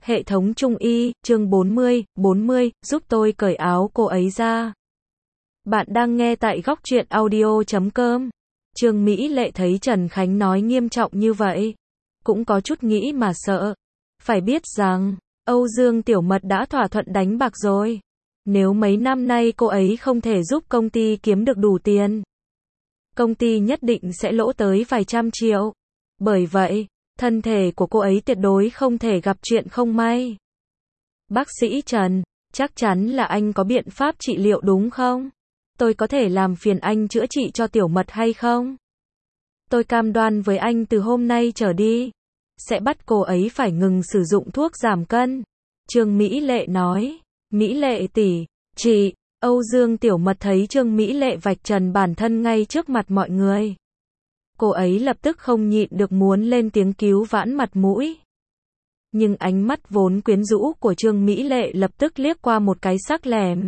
Hệ thống Trung y, chương 40, giúp tôi cởi áo cô ấy ra. Bạn đang nghe tại góc truyện audio.com. Trương Mỹ Lệ thấy Trần Khánh nói nghiêm trọng như vậy, cũng có chút nghĩ mà sợ. Phải biết rằng, Âu Dương Tiểu Mật đã thỏa thuận đánh bạc rồi. Nếu mấy năm nay cô ấy không thể giúp công ty kiếm được đủ tiền, công ty nhất định sẽ lỗ tới vài trăm triệu. Bởi vậy, thân thể của cô ấy tuyệt đối không thể gặp chuyện không may. Bác sĩ Trần, chắc chắn là anh có biện pháp trị liệu đúng không? Tôi có thể làm phiền anh chữa trị cho Tiểu Mật hay không? Tôi cam đoan với anh từ hôm nay trở đi, sẽ bắt cô ấy phải ngừng sử dụng thuốc giảm cân. Trương Mỹ Lệ nói, Mỹ Lệ tỷ, chị, Âu Dương Tiểu Mật thấy Trương Mỹ Lệ vạch trần bản thân ngay trước mặt mọi người. Cô ấy lập tức không nhịn được muốn lên tiếng cứu vãn mặt mũi. Nhưng ánh mắt vốn quyến rũ của Trương Mỹ Lệ lập tức liếc qua một cái sắc lẻm.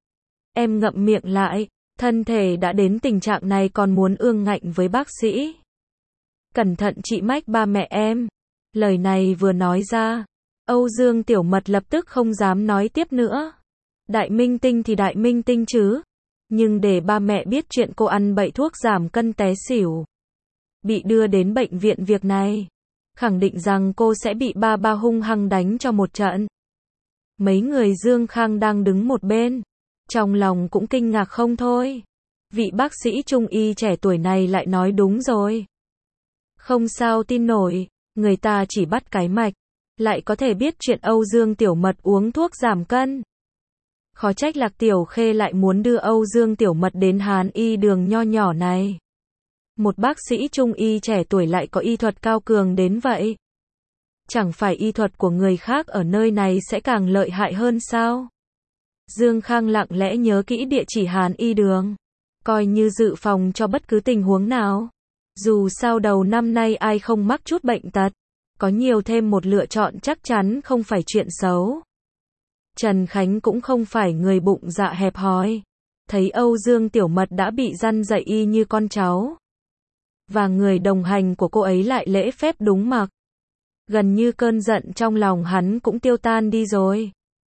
Em ngậm miệng lại, thân thể đã đến tình trạng này còn muốn ương ngạnh với bác sĩ. Cẩn thận chị mách ba mẹ em. Lời này vừa nói ra, Âu Dương Tiểu Mật lập tức không dám nói tiếp nữa. Đại minh tinh thì đại minh tinh chứ. Nhưng để ba mẹ biết chuyện cô ăn bậy thuốc giảm cân té xỉu, bị đưa đến bệnh viện việc này, khẳng định rằng cô sẽ bị ba hung hăng đánh cho một trận. Mấy người Dương Khang đang đứng một bên, trong lòng cũng kinh ngạc không thôi. Vị bác sĩ trung y trẻ tuổi này lại nói đúng rồi. Không sao tin nổi, người ta chỉ bắt cái mạch, lại có thể biết chuyện Âu Dương Tiểu Mật uống thuốc giảm cân. Khó trách Lạc Tiểu Khê lại muốn đưa Âu Dương Tiểu Mật đến Hán Y đường nho nhỏ này. Một bác sĩ trung y trẻ tuổi lại có y thuật cao cường đến vậy. Chẳng phải y thuật của người khác ở nơi này sẽ càng lợi hại hơn sao? Dương Khang lặng lẽ nhớ kỹ địa chỉ Hán Y đường, coi như dự phòng cho bất cứ tình huống nào. Dù sao đầu năm nay ai không mắc chút bệnh tật, có nhiều thêm một lựa chọn chắc chắn không phải chuyện xấu. Trần Khánh cũng không phải người bụng dạ hẹp hòi. Thấy Âu Dương Tiểu Mật đã bị răn dạy y như con cháu, và người đồng hành của cô ấy lại lễ phép đúng mực, gần như cơn giận trong lòng hắn cũng tiêu tan đi rồi.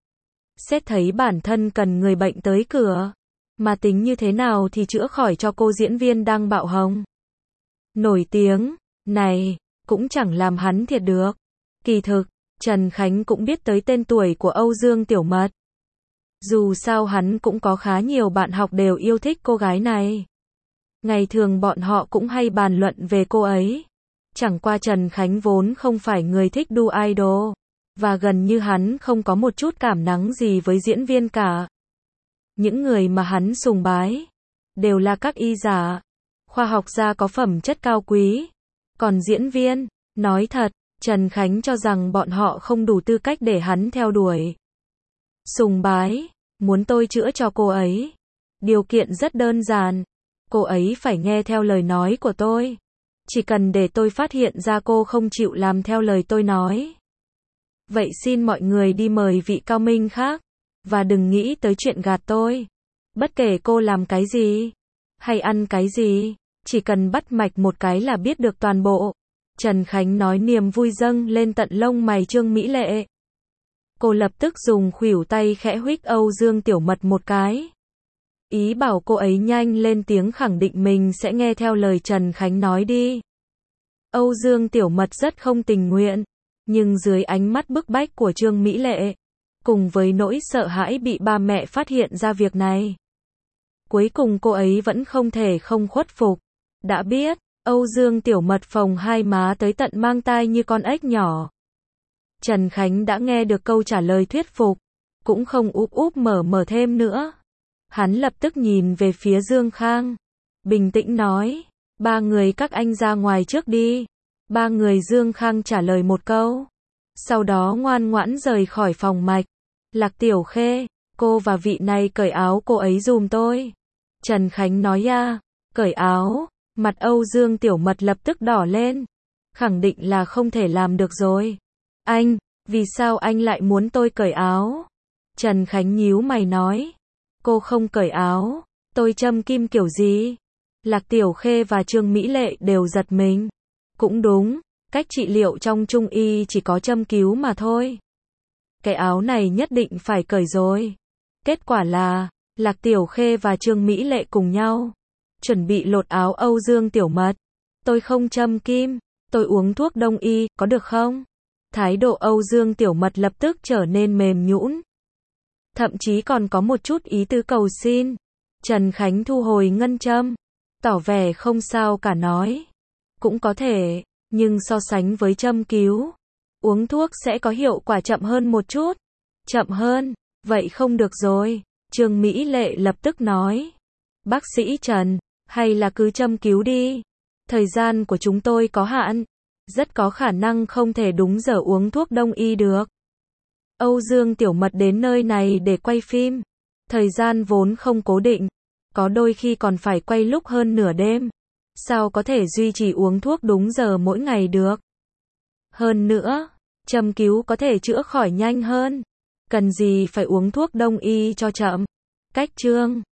Xét thấy bản thân cần người bệnh tới cửa, mà tính như thế nào thì chữa khỏi cho cô diễn viên đang bạo hồng nổi tiếng này, cũng chẳng làm hắn thiệt được. Kỳ thực, Trần Khánh cũng biết tới tên tuổi của Âu Dương Tiểu Mật. Dù sao hắn cũng có khá nhiều bạn học đều yêu thích cô gái này. Ngày thường bọn họ cũng hay bàn luận về cô ấy. Chẳng qua Trần Khánh vốn không phải người thích đu idol, và gần như hắn không có một chút cảm nắng gì với diễn viên cả. Những người mà hắn sùng bái đều là các y giả, khoa học gia có phẩm chất cao quý. Còn diễn viên, nói thật, Trần Khánh cho rằng bọn họ không đủ tư cách để hắn theo đuổi. Sùng bái, muốn tôi chữa cho cô ấy. Điều kiện rất đơn giản. Cô ấy phải nghe theo lời nói của tôi. Chỉ cần để tôi phát hiện ra cô không chịu làm theo lời tôi nói, vậy xin mọi người đi mời vị cao minh khác, và đừng nghĩ tới chuyện gạt tôi. Bất kể cô làm cái gì, hay ăn cái gì, chỉ cần bắt mạch một cái là biết được toàn bộ. Trần Khánh nói niềm vui dâng lên tận lông mày Trương Mỹ Lệ. Cô lập tức dùng khuỷu tay khẽ huých Âu Dương Tiểu Mật một cái. Ý bảo cô ấy nhanh lên tiếng khẳng định mình sẽ nghe theo lời Trần Khánh nói đi. Âu Dương Tiểu Mật rất không tình nguyện, nhưng dưới ánh mắt bức bách của Trương Mỹ Lệ, cùng với nỗi sợ hãi bị ba mẹ phát hiện ra việc này, cuối cùng cô ấy vẫn không thể không khuất phục. Đã biết, Âu Dương Tiểu Mật phồng hai má tới tận mang tai như con ếch nhỏ. Trần Khánh đã nghe được câu trả lời thuyết phục, cũng không úp úp mở thêm nữa. Hắn lập tức nhìn về phía Dương Khang, bình tĩnh nói, ba người các anh ra ngoài trước đi. Ba người Dương Khang trả lời một câu, sau đó ngoan ngoãn rời khỏi phòng mạch. Lạc Tiểu Khê, cô và vị này cởi áo cô ấy giùm tôi. Trần Khánh nói cởi áo. Mặt Âu Dương Tiểu Mật lập tức đỏ lên, khẳng định là không thể làm được rồi. Anh, vì sao anh lại muốn tôi cởi áo? Trần Khánh nhíu mày nói, cô không cởi áo, tôi châm kim kiểu gì? Lạc Tiểu Khê và Trương Mỹ Lệ đều giật mình. Cũng đúng, cách trị liệu trong Trung y chỉ có châm cứu mà thôi. cái áo này nhất định phải cởi rồi. Kết quả là, Lạc Tiểu Khê và Trương Mỹ Lệ cùng nhau chuẩn bị lột áo Âu Dương Tiểu Mật. Tôi không châm kim, tôi uống thuốc đông y, có được không? Thái độ Âu Dương Tiểu Mật lập tức trở nên mềm nhũn, thậm chí còn có một chút ý tứ cầu xin. Trần Khánh thu hồi ngân châm, tỏ vẻ không sao cả nói. Cũng có thể, nhưng so sánh với châm cứu, uống thuốc sẽ có hiệu quả chậm hơn một chút. Chậm hơn, vậy không được rồi. Trương Mỹ Lệ lập tức nói. Bác sĩ Trần, hay là cứ châm cứu đi. Thời gian của chúng tôi có hạn, rất có khả năng không thể đúng giờ uống thuốc đông y được. Âu Dương Tiểu Mật đến nơi này để quay phim. Thời gian vốn không cố định, có đôi khi còn phải quay lúc hơn nửa đêm. Sao có thể duy trì uống thuốc đúng giờ mỗi ngày được? Hơn nữa, châm cứu có thể chữa khỏi nhanh hơn. Cần gì phải uống thuốc đông y cho chậm? Cách chương